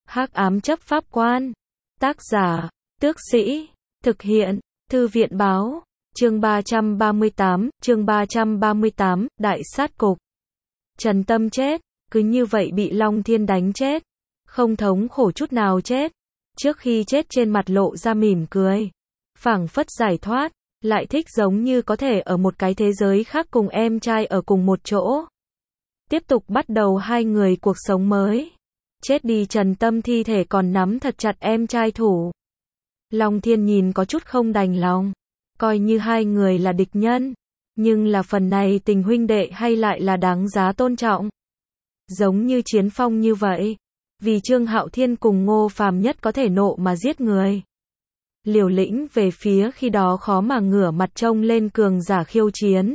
Hắc ám chấp pháp quan. Tác giả, Tước Sĩ. Thực hiện, Thư viện báo. Chương 338, Đại sát cục. Trần Tâm chết, cứ như vậy bị Long Thiên đánh chết. Không thống khổ chút nào chết. Trước khi chết trên mặt lộ ra mỉm cười. Phảng phất giải thoát, lại thích giống như có thể ở một cái thế giới khác cùng em trai ở cùng một chỗ. Tiếp tục bắt đầu hai người cuộc sống mới. Chết đi Trần Tâm thi thể còn nắm thật chặt em trai thủ. Long Thiên nhìn có chút không đành lòng. Coi như hai người là địch nhân. Nhưng là phần này tình huynh đệ hay lại là đáng giá tôn trọng. Giống như Chiến Phong như vậy. Vì Trương Hạo Thiên cùng Ngô Phàm nhất có thể nộ mà giết người. Liều lĩnh về phía khi đó khó mà ngửa mặt trông lên cường giả khiêu chiến.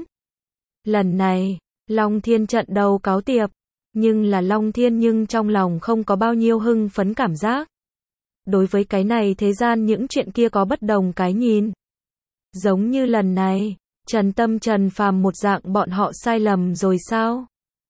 Lần này, Long Thiên trận đầu cáo tiệp. Nhưng là Long Thiên trong lòng không có bao nhiêu hưng phấn cảm giác. Đối với cái này thế gian những chuyện kia có bất đồng cái nhìn. Giống như lần này, Trần Tâm Trần Phàm một dạng bọn họ sai lầm rồi sao?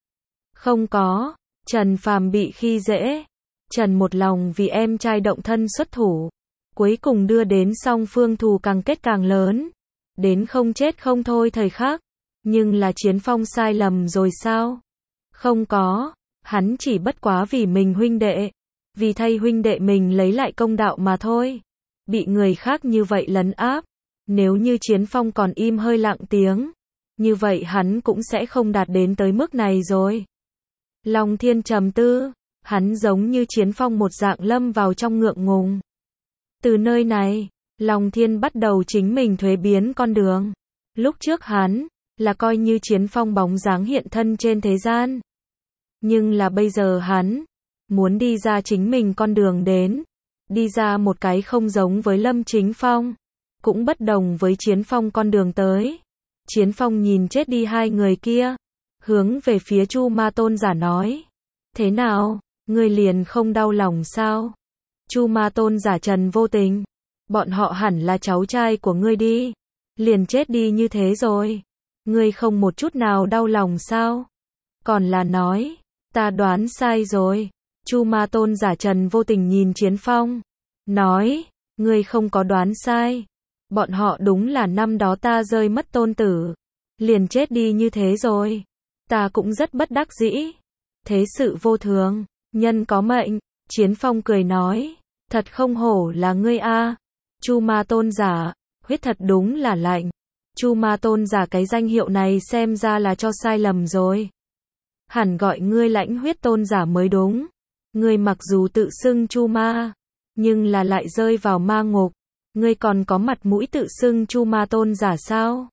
Không có, Trần Phàm bị khi dễ. Trần một lòng vì em trai động thân xuất thủ. Cuối cùng đưa đến song phương thù càng kết càng lớn. Đến không chết không thôi thời khắc. Nhưng là Chiến Phong sai lầm rồi sao? Không có, hắn chỉ bất quá vì mình huynh đệ. Vì thay huynh đệ mình lấy lại công đạo mà thôi. Bị người khác như vậy lấn áp. Nếu như Chiến Phong còn im hơi lặng tiếng. Như vậy hắn cũng sẽ không đạt đến tới mức này rồi. Long Thiên trầm tư. Hắn giống như Chiến Phong một dạng lâm vào trong ngượng ngùng. Từ nơi này, Long Thiên bắt đầu chính mình thuế biến con đường. Lúc trước hắn, là coi như Chiến Phong bóng dáng hiện thân trên thế gian. Nhưng là bây giờ hắn, muốn đi ra chính mình con đường đến. Đi ra một cái không giống với Lâm Chính Phong. Cũng bất đồng với Chiến Phong con đường tới. Chiến Phong nhìn chết đi hai người kia. Hướng về phía Chu Ma Tôn giả nói. Thế nào, ngươi liền không đau lòng sao? Chu Ma Tôn giả Trần vô tình. Bọn họ hẳn là cháu trai của ngươi đi. Liền chết đi như thế rồi. Ngươi không một chút nào đau lòng sao? Còn là nói, ta đoán sai rồi. Chu Ma Tôn giả Trần vô tình nhìn Chiến Phong. Nói, ngươi không có đoán sai. Bọn họ đúng là năm đó ta rơi mất tôn tử. Liền chết đi như thế rồi. Ta cũng rất bất đắc dĩ. Thế sự vô thường, nhân có mệnh. Chiến Phong cười nói, thật không hổ là ngươi a. Chu Ma Tôn giả, huyết thật đúng là lạnh. Chu Ma Tôn giả cái danh hiệu này xem ra là cho sai lầm rồi. Hẳn gọi ngươi Lãnh Huyết Tôn giả mới đúng. Ngươi mặc dù tự xưng Chu Ma, nhưng là lại rơi vào ma ngục. Ngươi còn có mặt mũi tự xưng Chu Ma Tôn giả sao?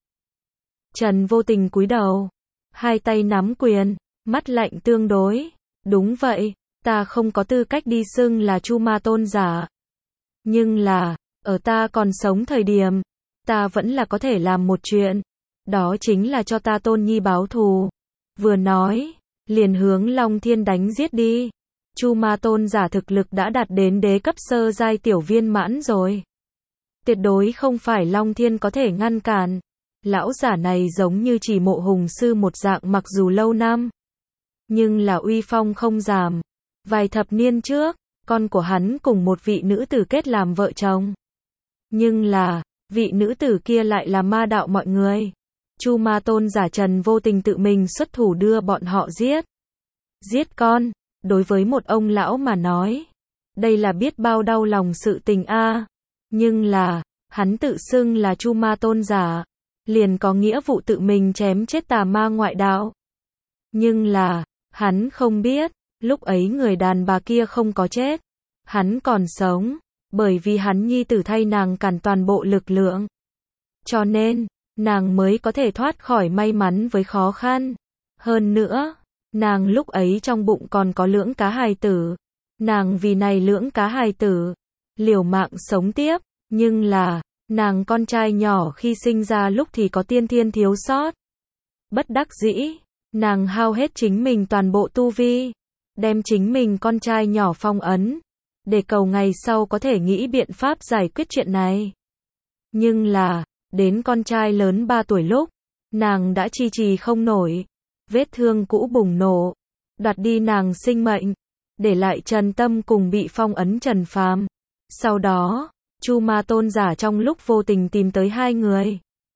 Trần vô tình cúi đầu, hai tay nắm quyền, mắt lạnh tương đối. Đúng vậy, ta không có tư cách đi xưng là Chu Ma Tôn giả. Nhưng là, ở ta còn sống thời điểm, ta vẫn là có thể làm một chuyện. Đó chính là cho ta Tôn Nhi báo thù. Vừa nói, liền hướng Long Thiên đánh giết đi. Chu Ma Tôn giả thực lực đã đạt đến đế cấp sơ giai tiểu viên mãn rồi. Tuyệt đối không phải Long Thiên có thể ngăn cản. Lão giả này giống như chỉ Mộ Hùng sư một dạng mặc dù lâu năm. Nhưng là uy phong không giảm. Vài thập niên trước, con của hắn cùng một vị nữ tử kết làm vợ chồng. Nhưng là, vị nữ tử kia lại là ma đạo mọi người. Chu Ma Tôn giả Trần vô tình tự mình xuất thủ đưa bọn họ giết. Giết con, đối với một ông lão mà nói. Đây là biết bao đau lòng sự tình a. Nhưng là, hắn tự xưng là Chu Ma Tôn giả. Liền có nghĩa vụ tự mình chém chết tà ma ngoại đạo. Nhưng là, hắn không biết, lúc ấy người đàn bà kia không có chết. Hắn còn sống, bởi vì hắn nhi tử thay nàng cản toàn bộ lực lượng. Cho nên, nàng mới có thể thoát khỏi may mắn với khó khăn. Hơn nữa, nàng lúc ấy trong bụng còn có lưỡng cá hài tử. Nàng vì này lưỡng cá hài tử, liều mạng sống tiếp. Nhưng là, nàng con trai nhỏ khi sinh ra lúc thì có tiên thiên thiếu sót. Bất đắc dĩ, nàng hao hết chính mình toàn bộ tu vi. Đem chính mình con trai nhỏ phong ấn. Để cầu ngày sau có thể nghĩ biện pháp giải quyết chuyện này. Nhưng là, đến con trai lớn 3 tuổi lúc, nàng đã trì không nổi. Vết thương cũ bùng nổ, đoạt đi nàng sinh mệnh. để lại Trần Tâm cùng bị phong ấn Trần Phàm. Sau đó, Chu Ma Tôn giả trong lúc vô tình tìm tới hai người.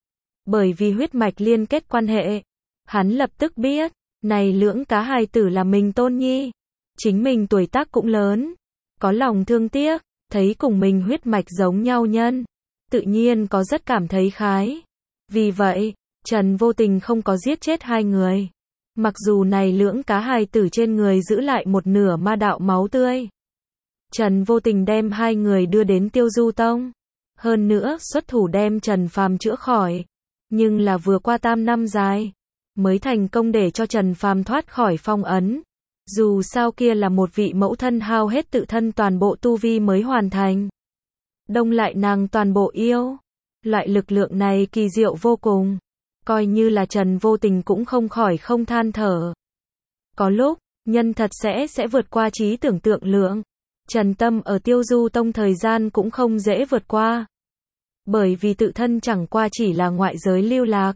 Bởi vì huyết mạch liên kết quan hệ, hắn lập tức biết, này lưỡng cá hài tử là mình Tôn Nhi. Chính mình tuổi tác cũng lớn, có lòng thương tiếc, thấy cùng mình huyết mạch giống nhau nhân, tự nhiên có rất cảm thấy khái. Vì vậy, Trần Vô Tình không có giết chết hai người. Mặc dù này lưỡng cá hài tử trên người giữ lại một nửa ma đạo máu tươi. Trần Vô Tình đem hai người đưa đến Tiêu Du Tông. Hơn nữa xuất thủ đem Trần Phàm chữa khỏi. Nhưng là vừa qua tam năm dài, mới thành công để cho Trần Phàm thoát khỏi phong ấn. Dù sao kia là một vị mẫu thân hao hết tự thân toàn bộ tu vi mới hoàn thành. Đông lại nàng toàn bộ yêu. Loại lực lượng này kỳ diệu vô cùng. Coi như là Trần Vô Tình cũng không khỏi không than thở. Có lúc, nhân thật sẽ vượt qua trí tưởng tượng lượng. Trần Tâm ở Tiêu Du Tông thời gian cũng không dễ vượt qua. Bởi vì tự thân chẳng qua chỉ là ngoại giới lưu lạc.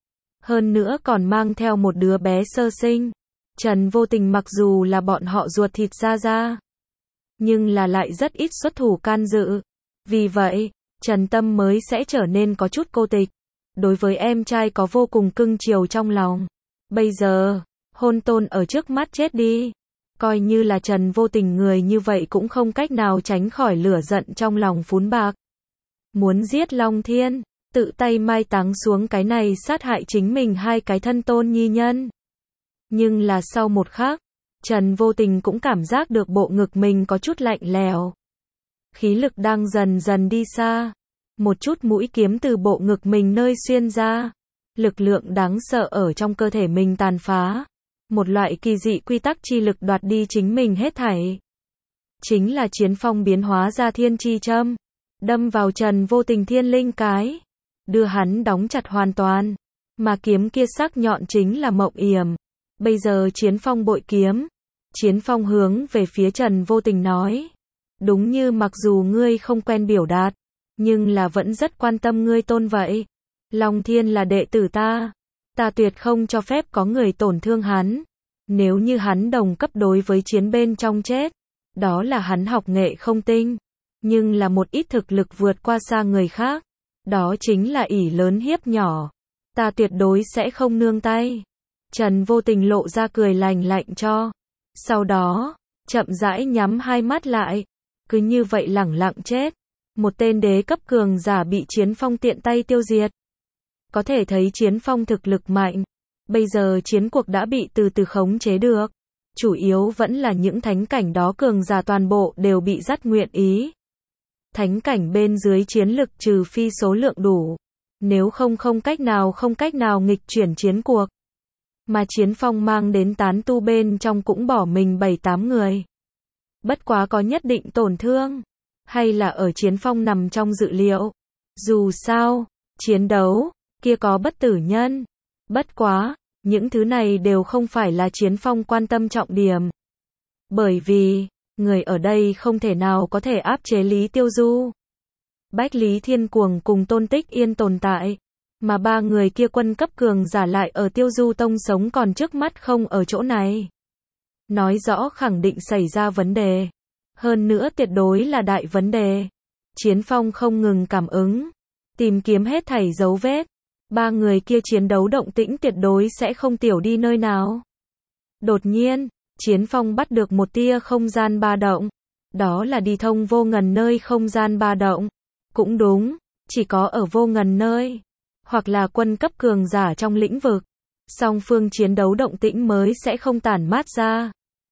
Hơn nữa còn mang theo một đứa bé sơ sinh. Trần Vô Tình mặc dù là bọn họ ruột thịt ra, nhưng là lại rất ít xuất thủ can dự. Vì vậy, Trần Tâm mới sẽ trở nên có chút cô tịch. Đối với em trai có vô cùng cưng chiều trong lòng. Bây giờ, Hôn Tôn ở trước mắt chết đi. Coi như là Trần Vô Tình người như vậy cũng không cách nào tránh khỏi lửa giận trong lòng phún bạc. Muốn giết Long Thiên, tự tay mai táng xuống cái này sát hại chính mình hai cái thân tôn nhi nhân. Nhưng là sau một khắc, Trần Vô Tình cũng cảm giác được bộ ngực mình có chút lạnh lèo. Khí lực đang dần dần đi xa. Một chút mũi kiếm từ bộ ngực mình nơi xuyên ra. Lực lượng đáng sợ ở trong cơ thể mình tàn phá. Một loại kỳ dị quy tắc chi lực đoạt đi chính mình hết thảy. Chính là chiến phong biến hóa ra thiên chi châm. Đâm vào Trần Vô Tình thiên linh cái. Đưa hắn đóng chặt hoàn toàn. Mà kiếm kia sắc nhọn chính là Mộng Yểm. Bây giờ chiến phong bội kiếm. Chiến phong hướng về phía Trần Vô Tình nói. Đúng như mặc dù ngươi không quen biểu đạt. Nhưng là vẫn rất quan tâm ngươi Tôn vậy. Long Thiên là đệ tử ta. Ta tuyệt không cho phép có người tổn thương hắn. Nếu như hắn đồng cấp đối với chiến bên trong chết. Đó là hắn học nghệ không tinh. Nhưng là một ít thực lực vượt qua xa người khác. Đó chính là ỷ lớn hiếp nhỏ. Ta tuyệt đối sẽ không nương tay. Trần Vô Tình lộ ra cười lành lạnh cho. Sau đó, chậm rãi nhắm hai mắt lại. Cứ như vậy lẳng lặng chết. Một tên đế cấp cường giả bị Chiến Phong tiện tay tiêu diệt. Có thể thấy Chiến Phong thực lực mạnh. Bây giờ chiến cuộc đã bị từ từ khống chế được. Chủ yếu vẫn là những thánh cảnh đó cường giả toàn bộ đều bị dắt nguyện ý. Thánh cảnh bên dưới chiến lực trừ phi số lượng đủ. Nếu không cách nào nghịch chuyển chiến cuộc. Mà Chiến Phong mang đến tán tu bên trong cũng bỏ mình 7-8 người. Bất quá có nhất định tổn thương. Hay là ở Chiến Phong nằm trong dự liệu. Dù sao, chiến đấu, kia có bất tử nhân. Bất quá, những thứ này đều không phải là Chiến Phong quan tâm trọng điểm. Bởi vì, người ở đây không thể nào có thể áp chế Lý Tiêu Du. Bách Lý Thiên Cuồng cùng Tôn Tích Yên tồn tại. Mà ba người kia quân cấp cường giả lại ở Tiêu Du Tông sống còn trước mắt không ở chỗ này. Nói rõ khẳng định xảy ra vấn đề. Hơn nữa tuyệt đối là đại vấn đề. Chiến Phong không ngừng cảm ứng. Tìm kiếm hết thảy dấu vết. Ba người kia chiến đấu động tĩnh tuyệt đối sẽ không tiểu đi nơi nào. Đột nhiên, Chiến Phong bắt được một tia không gian ba động. Đó là đi thông Vô Ngần nơi không gian ba động. Cũng đúng, chỉ có ở Vô Ngần nơi. Hoặc là quân cấp cường giả trong lĩnh vực. Song phương chiến đấu động tĩnh mới sẽ không tản mát ra.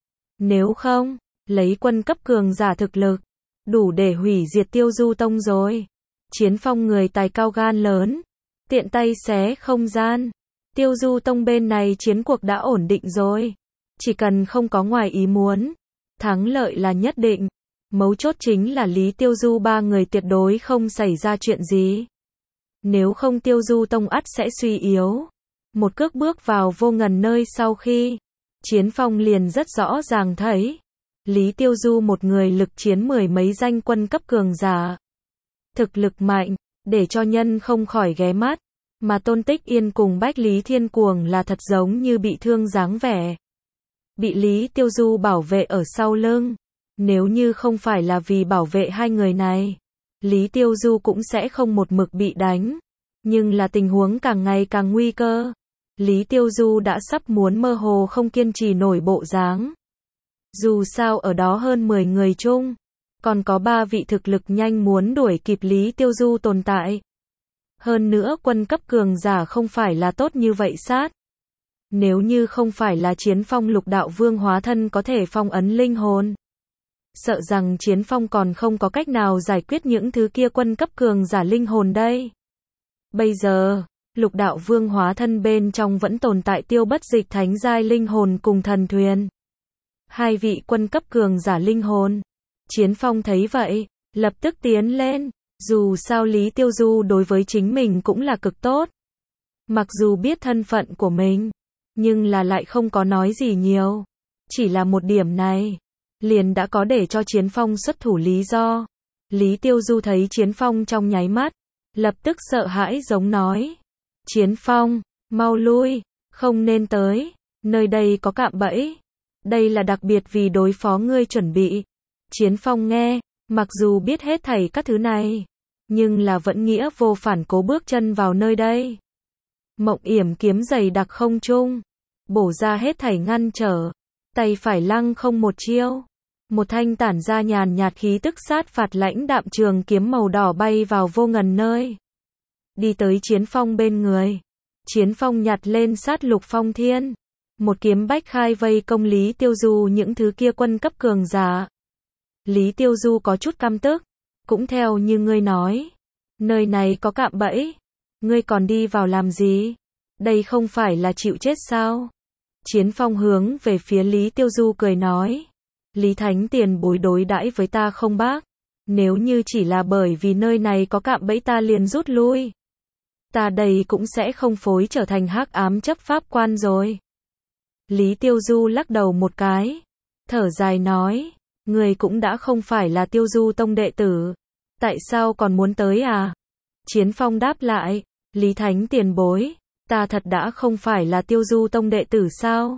Nếu không, lấy quân cấp cường giả thực lực, đủ để hủy diệt Tiêu Du Tông rồi. Chiến Phong người tài cao gan lớn. Tiện tay xé không gian. Tiêu Du Tông bên này chiến cuộc đã ổn định rồi. Chỉ cần không có ngoài ý muốn. Thắng lợi là nhất định. Mấu chốt chính là Lý Tiêu Du ba người tuyệt đối không xảy ra chuyện gì. Nếu không Tiêu Du Tông ắt sẽ suy yếu. Một cước bước vào Vô Ngần nơi sau khi. Chiến Phong liền rất rõ ràng thấy. Lý Tiêu Du một người lực chiến 10 mấy danh quân cấp cường giả. Thực lực mạnh, để cho nhân không khỏi ghé mắt. Mà Tôn Tích Yên cùng Bách Lý Thiên Cuồng là thật giống như bị thương dáng vẻ. bị Lý Tiêu Du bảo vệ ở sau lưng. Nếu như không phải là vì bảo vệ hai người này, Lý Tiêu Du cũng sẽ không một mực bị đánh. Nhưng là tình huống càng ngày càng nguy cơ. Lý Tiêu Du đã sắp muốn mơ hồ không kiên trì nổi bộ dáng. Dù sao ở đó hơn 10 người chung, còn có 3 vị thực lực nhanh muốn đuổi kịp Lý Tiêu Du tồn tại. Hơn nữa quân cấp cường giả không phải là tốt như vậy sát. Nếu như không phải là Chiến Phong Lục Đạo Vương hóa thân có thể phong ấn linh hồn, sợ rằng Chiến Phong còn không có cách nào giải quyết những thứ kia quân cấp cường giả linh hồn đây. Bây giờ, Lục Đạo Vương hóa thân bên trong vẫn tồn tại Tiêu Bất Dịch thánh giai linh hồn cùng Thần Thuyền. Hai vị quân cấp cường giả linh hồn. Chiến Phong thấy vậy, lập tức tiến lên. Dù sao Lý Tiêu Du đối với chính mình cũng là cực tốt. Mặc dù biết thân phận của mình, nhưng là lại không có nói gì nhiều. Chỉ là một điểm này, liền đã có để cho Chiến Phong xuất thủ lý do. Lý Tiêu Du thấy Chiến Phong trong nháy mắt, lập tức sợ hãi giống nói. Chiến Phong, mau lui, không nên tới, nơi đây có cạm bẫy. Đây là đặc biệt vì đối phó ngươi chuẩn bị. Chiến Phong nghe, mặc dù biết hết thảy các thứ này, nhưng là vẫn nghĩa vô phản cố bước chân vào nơi đây. Mộng yểm kiếm dày đặc không trung, bổ ra hết thảy ngăn trở, tay phải lăng không một chiêu. Một thanh tản ra nhàn nhạt khí tức sát phạt lãnh đạm trường kiếm màu đỏ bay vào vô ngần nơi. Đi tới Chiến Phong bên người. Chiến Phong nhặt lên sát lục phong thiên. Một kiếm bách khai vây công Lý Tiêu Du những thứ kia quân cấp cường giả. Lý Tiêu Du có chút căm tức. Cũng theo như ngươi nói. Nơi này có cạm bẫy. Ngươi còn đi vào làm gì? Đây không phải là chịu chết sao? Chiến Phong hướng về phía Lý Tiêu Du cười nói. Lý Thánh tiền bối đối đãi với ta không bác. Nếu như chỉ là bởi vì nơi này có cạm bẫy ta liền rút lui. Ta đây cũng sẽ không phối trở thành hắc ám chấp pháp quan rồi. Lý Tiêu Du lắc đầu một cái. Thở dài nói. Người cũng đã không phải là Tiêu Du tông đệ tử. Tại sao còn muốn tới à? Chiến Phong đáp lại. Lý Thánh tiền bối. Ta thật đã không phải là Tiêu Du tông đệ tử sao?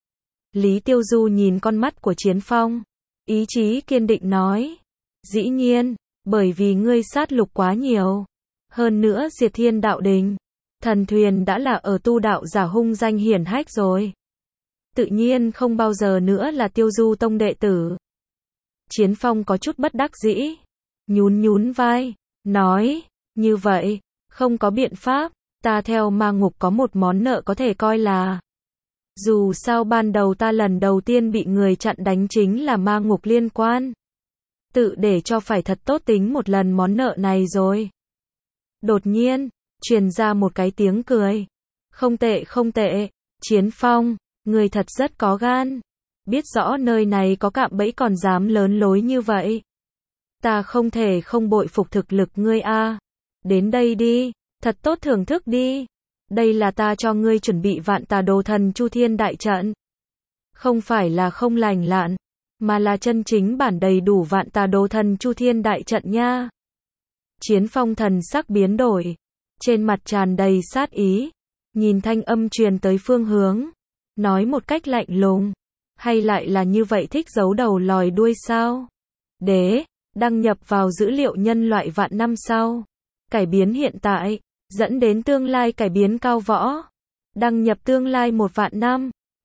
Lý Tiêu Du nhìn con mắt của Chiến Phong. Ý chí kiên định nói. Dĩ nhiên, bởi vì ngươi sát lục quá nhiều. Hơn nữa Diệt Thiên Đạo Đình, Thần Thuyền đã là ở tu đạo giả hung danh hiển hách rồi. Tự nhiên không bao giờ nữa là Tiêu Du tông đệ tử. Chiến Phong có chút bất đắc dĩ. Nhún vai, nói, như vậy, không có biện pháp, ta theo ma ngục có một món nợ có thể coi là. Dù sao ban đầu ta lần đầu tiên bị người chặn đánh chính là ma ngục liên quan. Tự để cho phải thật tốt tính một lần món nợ này rồi. Đột nhiên, truyền ra một cái tiếng cười. Không tệ, Chiến Phong, người thật rất có gan. Biết rõ nơi này có cạm bẫy còn dám lớn lối như vậy. Ta không thể không bội phục thực lực ngươi a. Đến đây đi, thật tốt thưởng thức đi. Đây là ta cho ngươi chuẩn bị Vạn Tà Đồ Thần Chu Thiên đại trận. Không phải là không lành lặn, mà là chân chính bản đầy đủ Vạn Tà Đồ Thần Chu Thiên đại trận nha. Chiến Phong thần sắc biến đổi, trên mặt tràn đầy sát ý, nhìn thanh âm truyền tới phương hướng, nói một cách lạnh lùng, hay lại là như vậy thích giấu đầu lòi đuôi sao? Đế, đăng nhập vào dữ liệu nhân loại vạn năm sau, cải biến hiện tại, dẫn đến tương lai cải biến cao võ, đăng nhập tương lai 1 vạn năm.